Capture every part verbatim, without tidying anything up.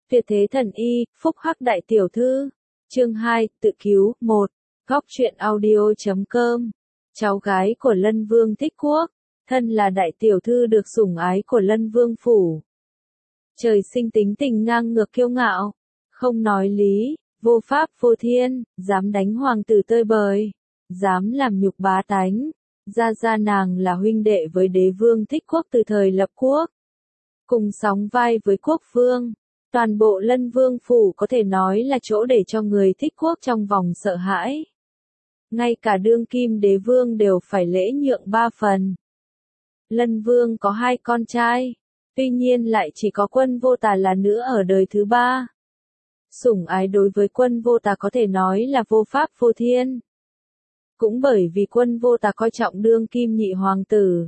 Tuyệt thế thần y, phúc hắc đại tiểu thư. Chương hai, tự cứu, một. Góc truyện audio chấm com. Cháu gái của Lân Vương Thích Quốc, thân là đại tiểu thư được sủng ái của Lân Vương phủ. Trời sinh tính tình ngang ngược kiêu ngạo, không nói lý, vô pháp vô thiên, dám đánh hoàng tử tơi bời, dám làm nhục bá tánh. Gia gia nàng là huynh đệ với đế vương Thích Quốc từ thời lập quốc, cùng sóng vai với quốc vương. Toàn bộ Lân Vương phủ có thể nói là chỗ để cho người Thích Quốc trong vòng sợ hãi. Ngay cả đương kim đế vương đều phải lễ nhượng ba phần. Lân Vương có hai con trai, tuy nhiên lại chỉ có Quân Vô Tà là nữ ở đời thứ ba. Sủng ái đối với Quân Vô Tà có thể nói là vô pháp vô thiên. Cũng bởi vì Quân Vô Tà coi trọng đương kim nhị hoàng tử,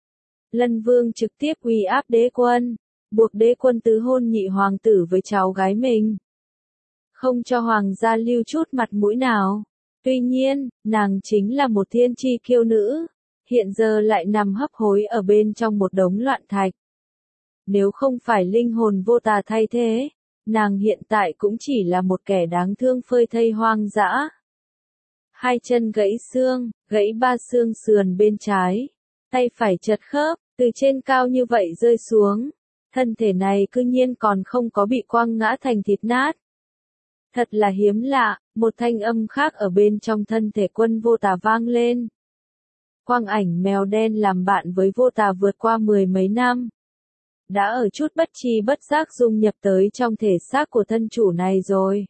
Lân Vương trực tiếp uy áp đế quân, buộc đế quân tứ hôn nhị hoàng tử với cháu gái mình. Không cho hoàng gia lưu chút mặt mũi nào. Tuy nhiên, nàng chính là một thiên chi kiêu nữ, hiện giờ lại nằm hấp hối ở bên trong một đống loạn thạch. Nếu không phải linh hồn Vô Tà thay thế, nàng hiện tại cũng chỉ là một kẻ đáng thương phơi thây hoang dã. Hai chân gãy xương, gãy ba xương sườn bên trái, tay phải chật khớp, từ trên cao như vậy rơi xuống. Thân thể này cư nhiên còn không có bị quăng ngã thành thịt nát. Thật là hiếm lạ, một thanh âm khác ở bên trong thân thể Quân Vô Tà vang lên. Quang ảnh mèo đen làm bạn với Vô Tà vượt qua mười mấy năm, đã ở chút bất tri bất giác dung nhập tới trong thể xác của thân chủ này rồi.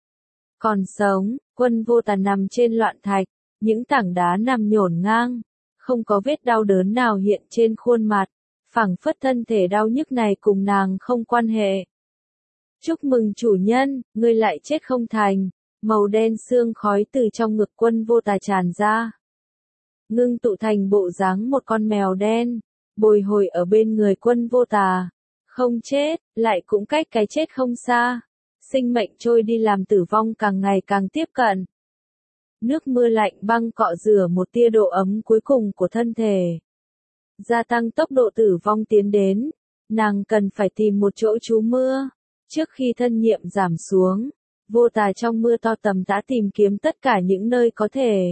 Còn sống, Quân Vô Tà nằm trên loạn thạch, những tảng đá nằm nhổn ngang, không có vết đau đớn nào hiện trên khuôn mặt, phảng phất thân thể đau nhức này cùng nàng không quan hệ. Chúc mừng chủ nhân, ngươi lại chết không thành. Màu đen xương khói từ trong ngực Quân Vô Tà tràn ra, ngưng tụ thành bộ dáng một con mèo đen, bồi hồi ở bên người Quân Vô Tà. Không chết, lại cũng cách cái chết không xa. Sinh mệnh trôi đi làm tử vong càng ngày càng tiếp cận. Nước mưa lạnh băng cọ rửa một tia độ ấm cuối cùng của thân thể, gia tăng tốc độ tử vong tiến đến. Nàng cần phải tìm một chỗ trú mưa. Trước khi thân nhiệm giảm xuống, Vô Tà trong mưa to tầm tã tìm kiếm tất cả những nơi có thể.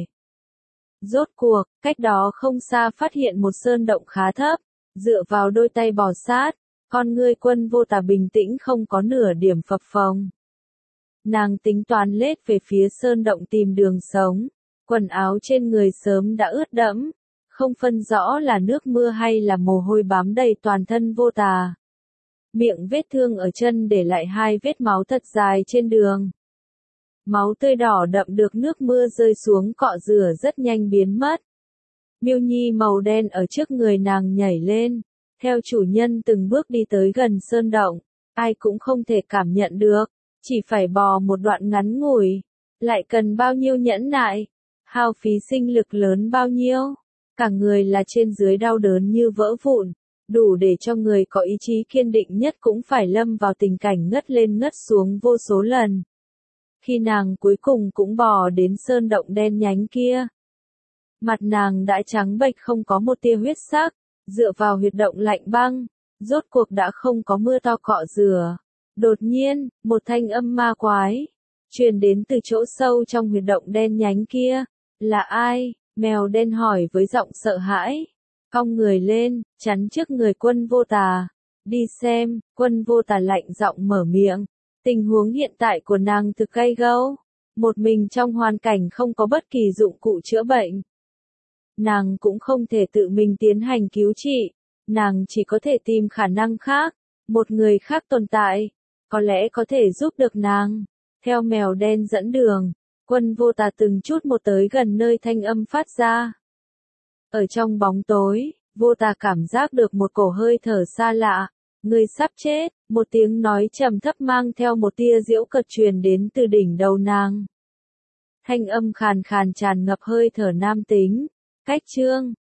Rốt cuộc, cách đó không xa phát hiện một sơn động khá thấp, dựa vào đôi tay bò sát, con ngươi Quân Vô Tà bình tĩnh không có nửa điểm phập phồng. Nàng tính toán lết về phía sơn động tìm đường sống, quần áo trên người sớm đã ướt đẫm, không phân rõ là nước mưa hay là mồ hôi bám đầy toàn thân Vô Tà. Miệng vết thương ở chân để lại hai vết máu thật dài trên đường. Máu tươi đỏ đậm được nước mưa rơi xuống cọ rửa rất nhanh biến mất. Miêu Nhi màu đen ở trước người nàng nhảy lên, theo chủ nhân từng bước đi tới gần sơn động, ai cũng không thể cảm nhận được, chỉ phải bò một đoạn ngắn ngủi, lại cần bao nhiêu nhẫn nại, hao phí sinh lực lớn bao nhiêu, cả người là trên dưới đau đớn như vỡ vụn. Đủ để cho người có ý chí kiên định nhất cũng phải lâm vào tình cảnh ngất lên ngất xuống vô số lần. Khi nàng cuối cùng cũng bò đến sơn động đen nhánh kia, mặt nàng đã trắng bệch không có một tia huyết sắc, dựa vào huyệt động lạnh băng, rốt cuộc đã không có mưa to cọ rửa. Đột nhiên, một thanh âm ma quái truyền đến từ chỗ sâu trong huyệt động đen nhánh kia. Là ai? Mèo đen hỏi với giọng sợ hãi. Cong người lên, chắn trước người Quân Vô Tà. Đi xem, Quân Vô Tà lạnh giọng mở miệng. Tình huống hiện tại của nàng thực gay gẫm, một mình trong hoàn cảnh không có bất kỳ dụng cụ chữa bệnh. Nàng cũng không thể tự mình tiến hành cứu trị, nàng chỉ có thể tìm khả năng khác, một người khác tồn tại, có lẽ có thể giúp được nàng. Theo mèo đen dẫn đường, Quân Vô Tà từng chút một tới gần nơi thanh âm phát ra. Ở trong bóng tối, Vô Tà cảm giác được một cổ hơi thở xa lạ. Người sắp chết, một tiếng nói trầm thấp mang theo một tia giễu cợt truyền đến từ đỉnh đầu nàng. Thanh âm khàn khàn tràn ngập hơi thở nam tính. Cách chương,